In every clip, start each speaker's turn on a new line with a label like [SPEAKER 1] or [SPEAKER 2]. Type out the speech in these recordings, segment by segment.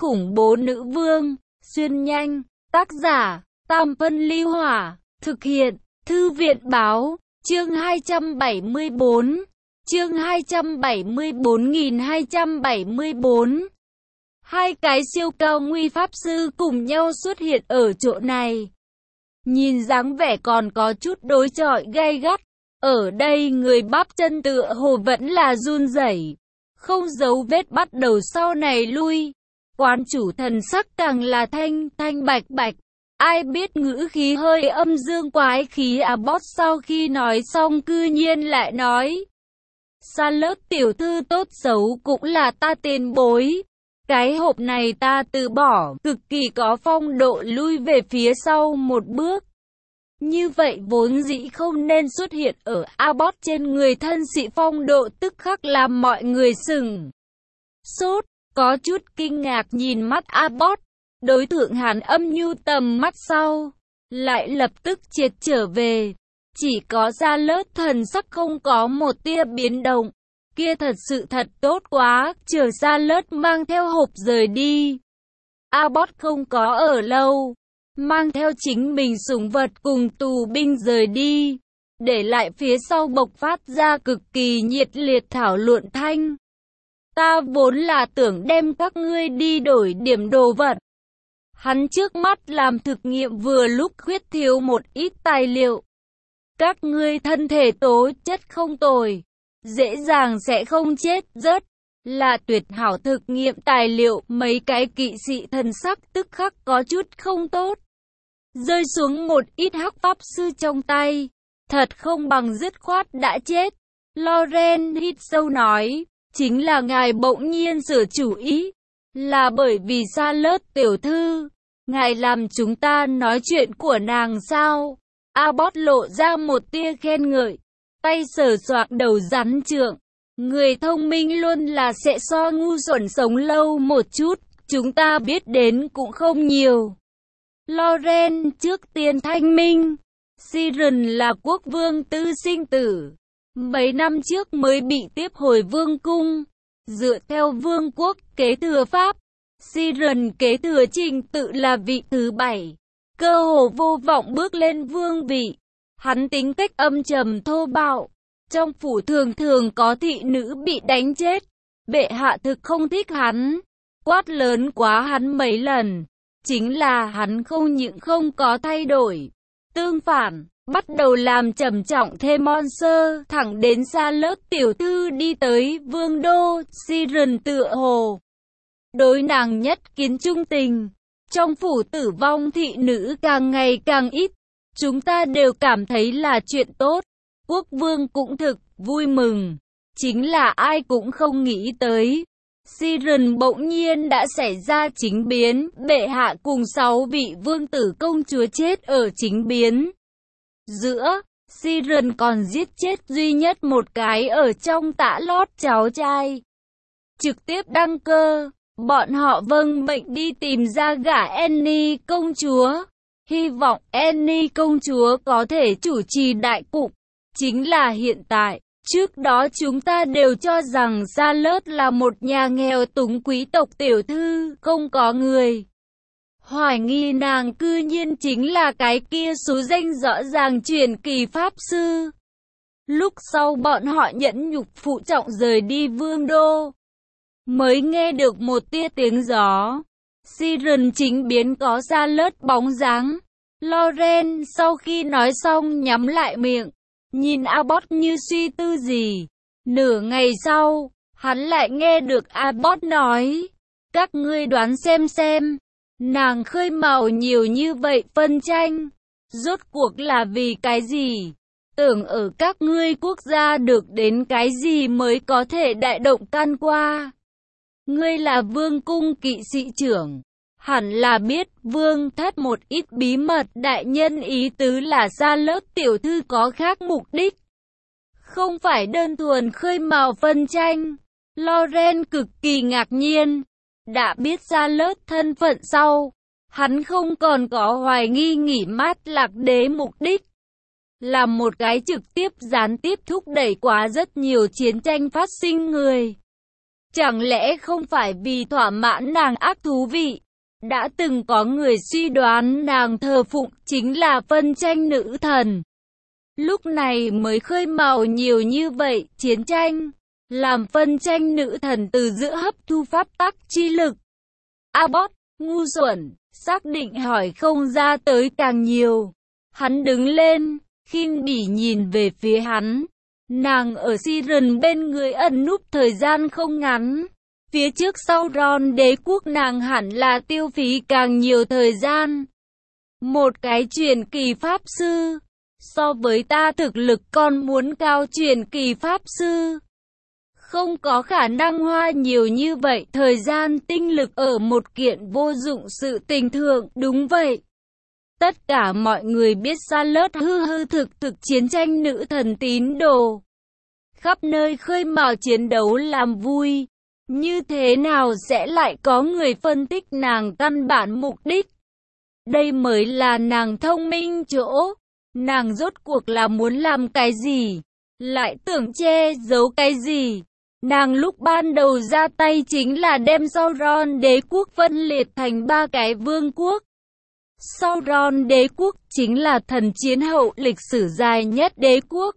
[SPEAKER 1] khủng bố nữ vương, xuyên nhanh, tác giả, Tam Phân Ly Hỏa, thực hiện, Thư viện Báo, chương 274, chương 274.274. Hai cái siêu cao nguy pháp sư cùng nhau xuất hiện ở chỗ này. Nhìn dáng vẻ còn có chút đối chọi gay gắt. Ở đây người bắp chân tựa hồ vẫn là run rẩy, không dấu vết bắt đầu sau này lui. Quán chủ thần sắc càng là thanh thanh bạch bạch. Ai biết ngữ khí hơi âm dương quái khí Abbott sau khi nói xong cư nhiên lại nói. Charlotte tiểu thư tốt xấu cũng là ta tiền bối. Cái hộp này ta từ bỏ, cực kỳ có phong độ lui về phía sau một bước. Như vậy vốn dĩ không nên xuất hiện ở Abbott trên người thân sĩ phong độ tức khắc làm mọi người sửng sốt, có chút kinh ngạc nhìn mắt Abbott. Đối tượng hắn âm nhu tầm mắt sau, lại lập tức triệt trở về. Chỉ có Charlotte thần sắc không có một tia biến động. Kia thật sự thật tốt quá, chờ Charlotte mang theo hộp rời đi. Abbott không có ở lâu, mang theo chính mình sủng vật cùng tù binh rời đi, để lại phía sau bộc phát ra cực kỳ nhiệt liệt thảo luận thanh. Ta vốn là tưởng đem các ngươi đi đổi điểm đồ vật. Hắn trước mắt làm thực nghiệm vừa lúc khuyết thiếu một ít tài liệu. Các ngươi thân thể tố chất không tồi, dễ dàng sẽ không chết rớt, là tuyệt hảo thực nghiệm tài liệu. Mấy cái kỵ sĩ thần sắc tức khắc có chút không tốt, rơi xuống một ít hắc pháp sư trong tay. Thật không bằng dứt khoát đã chết. Loren hít sâu nói, chính là ngài bỗng nhiên sửa chủ ý, là bởi vì Charlotte tiểu thư, ngài làm chúng ta nói chuyện của nàng sao? Abbott lộ ra một tia khen ngợi, tay sờ soạng đầu rắn trượng. Người thông minh luôn là sẽ so ngu xuẩn sống lâu một chút, chúng ta biết đến cũng không nhiều. Loren trước tiên thanh minh, Siren là quốc vương tư sinh tử, mấy năm trước mới bị tiếp hồi vương cung. Dựa theo vương quốc kế thừa pháp, Siren kế thừa trình tự là vị thứ 7, cơ hồ vô vọng bước lên vương vị. Hắn tính cách âm trầm thô bạo, trong phủ thường thường có thị nữ bị đánh chết. Bệ hạ thực không thích hắn, quát lớn quá hắn mấy lần. Chính là hắn không những không có thay đổi, tương phản, bắt đầu làm trầm trọng thêm monster, thẳng đến Charlotte tiểu thư đi tới vương đô. Siren tựa hồ đối nàng nhất kiến trung tình. Trong phủ tử vong thị nữ càng ngày càng ít, chúng ta đều cảm thấy là chuyện tốt. Quốc vương cũng thực vui mừng, chính là ai cũng không nghĩ tới Siren bỗng nhiên đã xảy ra chính biến. Bệ hạ cùng 6 vị vương tử công chúa chết ở chính biến giữa. Siren còn giết chết duy nhất một cái ở trong tã lót cháu trai, trực tiếp đăng cơ. Bọn họ vâng mệnh đi tìm ra gả Annie công chúa, hy vọng Annie công chúa có thể chủ trì đại cục. Chính là hiện tại, trước đó chúng ta đều cho rằng Charlotte là một nhà nghèo túng quý tộc tiểu thư, không có người hoài nghi nàng cư nhiên chính là cái kia số danh rõ ràng truyền kỳ pháp sư. Lúc sau bọn họ nhẫn nhục phụ trọng rời đi vương đô, mới nghe được một tia tiếng gió. Siren chính biến có Charlotte bóng dáng. Loren sau khi nói xong nhắm lại miệng, nhìn Abbott như suy tư gì. Nửa ngày sau, hắn lại nghe được Abbott nói, các ngươi đoán xem, nàng khơi mào nhiều như vậy phân tranh, rốt cuộc là vì cái gì? Tưởng ở các ngươi quốc gia được đến cái gì mới có thể đại động can qua? Ngươi là vương cung kỵ sĩ trưởng, hẳn là biết vương thất một ít bí mật. Đại nhân ý tứ là Charlotte tiểu thư có khác mục đích, không phải đơn thuần khơi mào phân tranh. Loren cực kỳ ngạc nhiên, đã biết Charlotte thân phận sau, hắn không còn có hoài nghi nghỉ mát lạc đế mục đích, là một cái trực tiếp gián tiếp thúc đẩy quá rất nhiều chiến tranh phát sinh người. Chẳng lẽ không phải vì thỏa mãn nàng ác thú vị? Đã từng có người suy đoán nàng thờ phụng chính là phân tranh nữ thần. Lúc này mới khơi mào nhiều như vậy chiến tranh, làm phân tranh nữ thần từ giữa hấp thu pháp tắc chi lực. Abbott, ngu xuẩn, xác định hỏi không ra tới càng nhiều. Hắn đứng lên, khinh bỉ nhìn về phía hắn. Nàng ở Siren bên người ẩn núp thời gian không ngắn. Phía trước sau Ron đế quốc nàng hẳn là tiêu phí càng nhiều thời gian. Một cái truyền kỳ pháp sư, so với ta thực lực còn muốn cao truyền kỳ pháp sư. Không có khả năng hoa nhiều như vậy thời gian tinh lực ở một kiện vô dụng sự tình thượng, đúng vậy. Tất cả mọi người biết Charlotte hư thực chiến tranh nữ thần tín đồ. Khắp nơi khơi mào chiến đấu làm vui. Như thế nào sẽ lại có người phân tích nàng căn bản mục đích? Đây mới là nàng thông minh chỗ. Nàng rốt cuộc là muốn làm cái gì? Lại tưởng che giấu cái gì? Nàng lúc ban đầu ra tay chính là đem Sauron đế quốc phân liệt thành 3 cái vương quốc. Sauron đế quốc chính là thần chiến hậu lịch sử dài nhất đế quốc.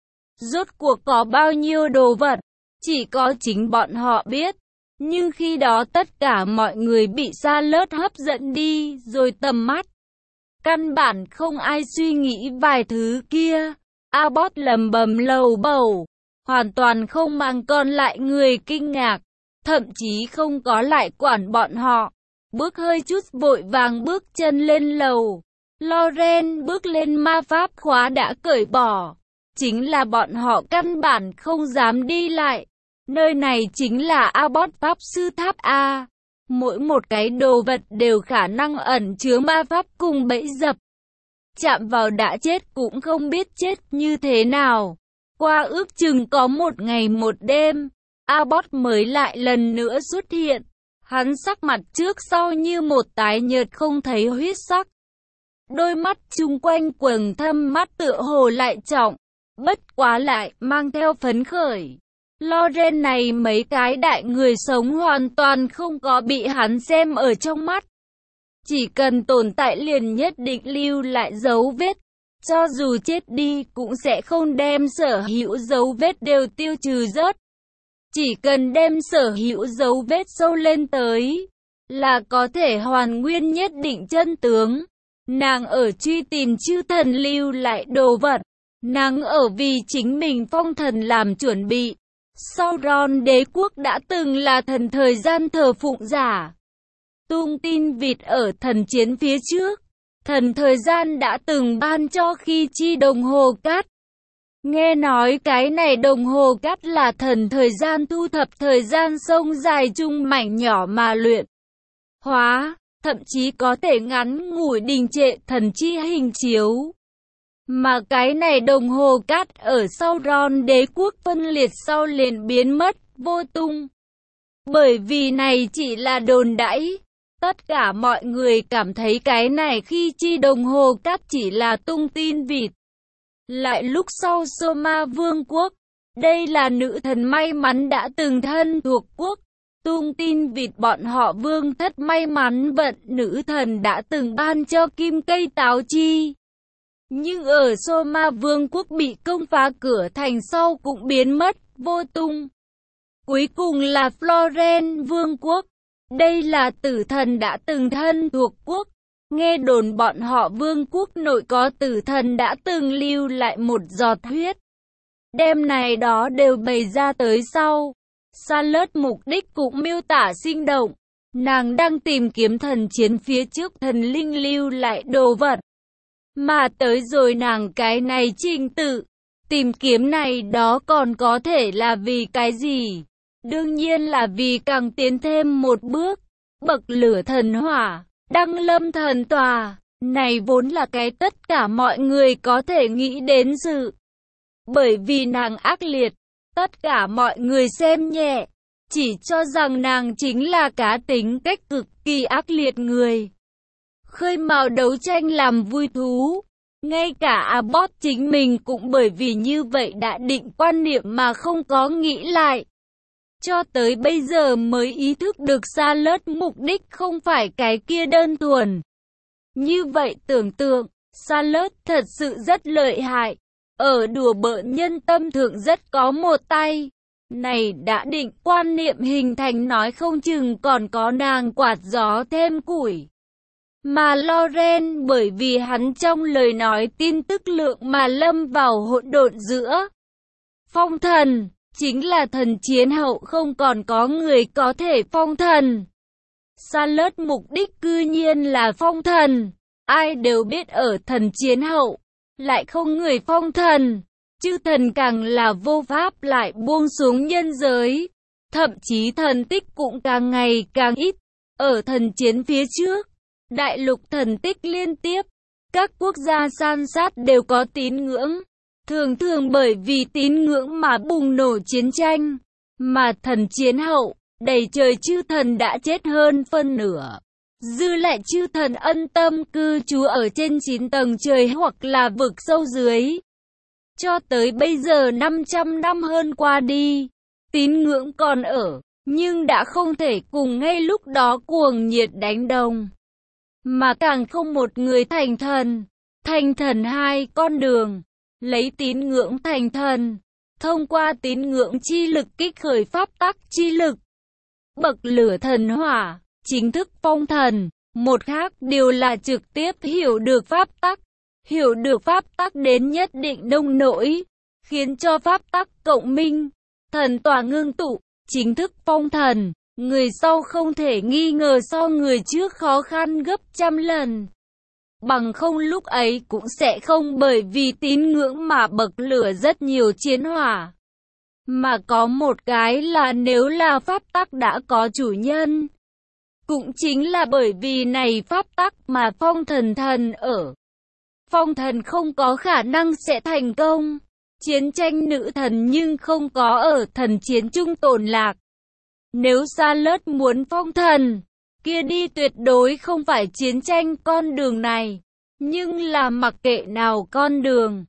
[SPEAKER 1] Rốt cuộc có bao nhiêu đồ vật, chỉ có chính bọn họ biết. Nhưng khi đó tất cả mọi người bị Charlotte hấp dẫn đi rồi tầm mắt. Căn bản không ai suy nghĩ vài thứ kia. Abbott lầm bầm lầu bầu, hoàn toàn không mang còn lại người kinh ngạc, thậm chí không có lại quản bọn họ. Bước hơi chút vội vàng bước chân lên lầu. Loren bước lên ma pháp khóa đã cởi bỏ. Chính là bọn họ căn bản không dám đi lại. Nơi này chính là Abbott Pháp Sư Tháp A. Mỗi một cái đồ vật đều khả năng ẩn chứa ma pháp cùng bẫy dập. Chạm vào đã chết cũng không biết chết như thế nào. Qua ước chừng có 1 ngày 1 đêm, Abbott mới lại lần nữa xuất hiện. Hắn sắc mặt trước sau như một tái nhợt không thấy huyết sắc. Đôi mắt chung quanh quầng thâm mắt tựa hồ lại trọng, bất quá lại mang theo phấn khởi. Loren này mấy cái đại người sống hoàn toàn không có bị hắn xem ở trong mắt. Chỉ cần tồn tại liền nhất định lưu lại dấu vết. Cho dù chết đi cũng sẽ không đem sở hữu dấu vết đều tiêu trừ rớt. Chỉ cần đem sở hữu dấu vết sâu lên tới, là có thể hoàn nguyên nhất định chân tướng. Nàng ở truy tìm chư thần lưu lại đồ vật. Nàng ở vì chính mình phong thần làm chuẩn bị. Sauron đế quốc đã từng là thần thời gian thờ phụng giả. Tung tin vịt ở thần chiến phía trước. Thần thời gian đã từng ban cho khi chi đồng hồ cát. Nghe nói cái này đồng hồ cát là thần thời gian thu thập thời gian sông dài chung mảnh nhỏ mà luyện hóa, thậm chí có thể ngắn ngủi đình trệ thần chi hình chiếu. Mà cái này đồng hồ cát ở Sauron đế quốc phân liệt sau liền biến mất, vô tung. Bởi vì này chỉ là đồn đãi. Tất cả mọi người cảm thấy cái này khi chi đồng hồ cát chỉ là tung tin vịt. Lại lúc sau Soma vương quốc, đây là nữ thần may mắn đã từng thân thuộc quốc. Tung tin vịt bọn họ vương thất may mắn vận nữ thần đã từng ban cho kim cây táo chi. Nhưng ở Soma vương quốc bị công phá cửa thành sau cũng biến mất, vô tung. Cuối cùng là Floren vương quốc. Đây là tử thần đã từng thân thuộc quốc. Nghe đồn bọn họ vương quốc nội có tử thần đã từng lưu lại một giọt huyết. Đêm này đó đều bày ra tới sau. Charlotte mục đích cũng miêu tả sinh động. Nàng đang tìm kiếm thần chiến phía trước thần linh lưu lại đồ vật. Mà tới rồi nàng cái này trình tự. Tìm kiếm này đó còn có thể là vì cái gì? Đương nhiên là vì càng tiến thêm một bước. Bậc lửa thần hỏa, đăng lâm thần tòa. Này vốn là cái tất cả mọi người có thể nghĩ đến sự. Bởi vì nàng ác liệt, tất cả mọi người xem nhẹ. Chỉ cho rằng nàng chính là cá tính cách cực kỳ ác liệt người. Khơi mào đấu tranh làm vui thú. Ngay cả Abbott chính mình cũng bởi vì như vậy đã định quan niệm mà không có nghĩ lại. Cho tới bây giờ mới ý thức được Charlotte mục đích không phải cái kia đơn thuần. Như vậy tưởng tượng, Charlotte thật sự rất lợi hại, ở đùa bỡn nhân tâm thượng rất có một tay. Này đã định quan niệm hình thành nói không chừng còn có nàng quạt gió thêm củi. Mà Loren bởi vì hắn trong lời nói tin tức lượng mà lâm vào hỗn độn giữa. Phong thần, chính là thần chiến hậu không còn có người có thể phong thần. Charlotte mục đích cư nhiên là phong thần. Ai đều biết ở thần chiến hậu, lại không người phong thần. Chư thần càng là vô pháp lại buông xuống nhân giới. Thậm chí thần tích cũng càng ngày càng ít. Ở thần chiến phía trước, đại lục thần tích liên tiếp. Các quốc gia san sát đều có tín ngưỡng. Thường thường bởi vì tín ngưỡng mà bùng nổ chiến tranh. Mà thần chiến hậu, đầy trời chư thần đã chết hơn phân nửa. Dư lại chư thần ân tâm cư trú ở trên 9 tầng trời hoặc là vực sâu dưới. Cho tới bây giờ 500 năm hơn qua đi, tín ngưỡng còn ở, nhưng đã không thể cùng ngay lúc đó cuồng nhiệt đánh đồng. Mà càng không một người thành thần. Thành thần hai con đường, lấy tín ngưỡng thành thần, thông qua tín ngưỡng chi lực kích khởi pháp tắc chi lực. Bậc lửa thần hỏa, chính thức phong thần. Một khác điều là trực tiếp hiểu được pháp tắc. Hiểu được pháp tắc đến nhất định nông nỗi, khiến cho pháp tắc cộng minh, thần tỏa ngưng tụ, chính thức phong thần. Người sau không thể nghi ngờ so người trước khó khăn gấp trăm lần. Bằng không lúc ấy cũng sẽ không bởi vì tín ngưỡng mà bậc lửa rất nhiều chiến hỏa. Mà có một cái là nếu là pháp tắc đã có chủ nhân. Cũng chính là bởi vì này pháp tắc mà phong thần thần ở. Phong thần không có khả năng sẽ thành công. Chiến tranh nữ thần nhưng không có ở thần chiến trung tổn lạc. Nếu Charlotte muốn phong thần, kia đi tuyệt đối không phải chiến tranh con đường này. Nhưng là mặc kệ nào con đường,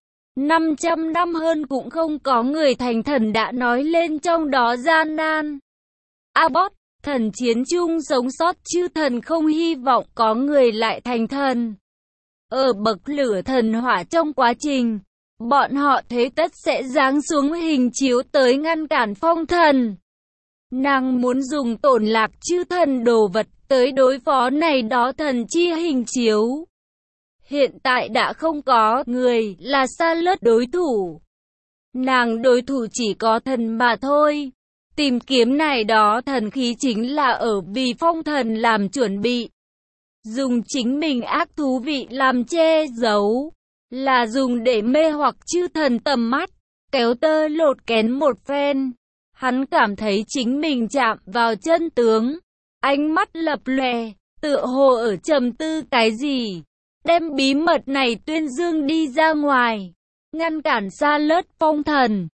[SPEAKER 1] 500 năm hơn cũng không có người thành thần đã nói lên trong đó gian nan. Abbott, thần chiến chung sống sót chư thần không hy vọng có người lại thành thần. Ở bậc lửa thần hỏa trong quá trình, bọn họ thế tất sẽ giáng xuống hình chiếu tới ngăn cản phong thần. Nàng muốn dùng tổn lạc chư thần đồ vật tới đối phó này đó thần chi hình chiếu. Hiện tại đã không có người là Charlotte đối thủ. Nàng đối thủ chỉ có thần mà thôi. Tìm kiếm này đó thần khí chính là ở vì phong thần làm chuẩn bị. Dùng chính mình ác thú vị làm che giấu, là dùng để mê hoặc chư thần tầm mắt, kéo tơ lột kén một phen. Hắn cảm thấy chính mình chạm vào chân tướng, ánh mắt lập lòe, tựa hồ ở trầm tư cái gì, đem bí mật này tuyên dương đi ra ngoài, ngăn cản Charlotte phong thần.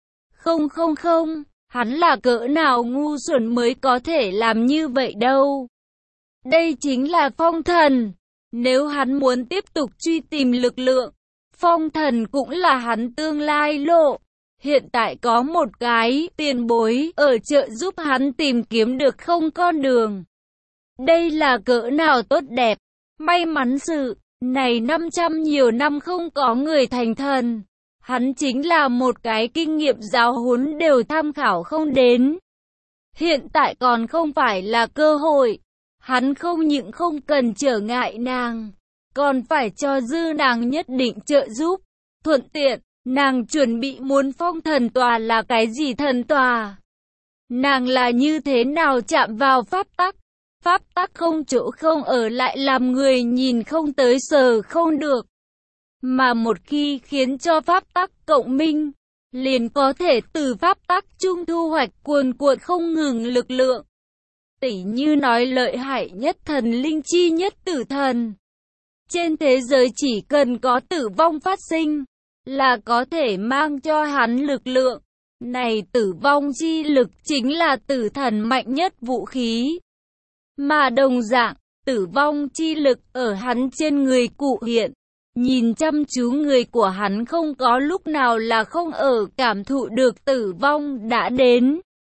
[SPEAKER 1] Không, hắn là cỡ nào ngu xuẩn mới có thể làm như vậy đâu. Đây chính là phong thần. Nếu hắn muốn tiếp tục truy tìm lực lượng, phong thần cũng là hắn tương lai lộ. Hiện tại có một cái tiền bối ở trợ giúp hắn tìm kiếm được không con đường. Đây là cỡ nào tốt đẹp, may mắn sự. Này 500 nhiều năm không có người thành thần. Hắn chính là một cái kinh nghiệm giáo huấn đều tham khảo không đến. Hiện tại còn không phải là cơ hội. Hắn không những không cần trở ngại nàng, còn phải cho dư nàng nhất định trợ giúp. Thuận tiện, nàng chuẩn bị muốn phong thần tòa là cái gì thần tòa? Nàng là như thế nào chạm vào pháp tắc? Pháp tắc không chỗ không ở lại làm người nhìn không tới sờ không được. Mà một khi khiến cho pháp tắc cộng minh, liền có thể từ pháp tắc trung thu hoạch cuồn cuộn không ngừng lực lượng. Tỉ như nói lợi hại nhất thần linh chi nhất tử thần. Trên thế giới chỉ cần có tử vong phát sinh, là có thể mang cho hắn lực lượng. Này tử vong chi lực chính là tử thần mạnh nhất vũ khí. Mà đồng dạng, tử vong chi lực ở hắn trên người cụ hiện. Nhìn chăm chú người của hắn không có lúc nào là không ở cảm thụ được tử vong đã đến.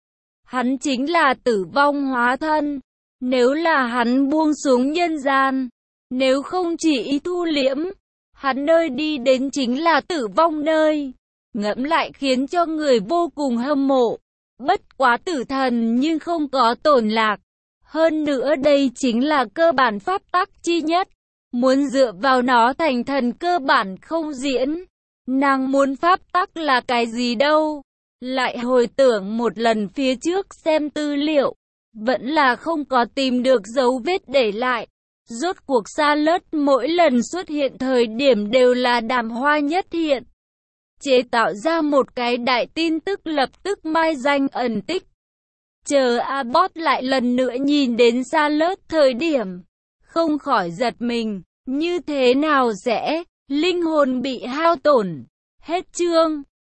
[SPEAKER 1] Hắn chính là tử vong hóa thân. Nếu là hắn buông xuống nhân gian, nếu không chỉ ý thu liễm, hắn nơi đi đến chính là tử vong nơi. Ngẫm lại khiến cho người vô cùng hâm mộ. Bất quá tử thần nhưng không có tổn lạc. Hơn nữa đây chính là cơ bản pháp tắc chi nhất. Muốn dựa vào nó thành thần cơ bản không diễn. Nàng muốn pháp tắc là cái gì đâu? Lại hồi tưởng một lần phía trước xem tư liệu. Vẫn là không có tìm được dấu vết để lại. Rốt cuộc Charlotte mỗi lần xuất hiện thời điểm đều là đàm hoa nhất hiện. Chế tạo ra một cái đại tin tức lập tức mai danh ẩn tích. Chờ Abbott lại lần nữa nhìn đến Charlotte thời điểm. Không khỏi giật mình. Như thế nào sẽ? Linh hồn bị hao tổn. Hết chương.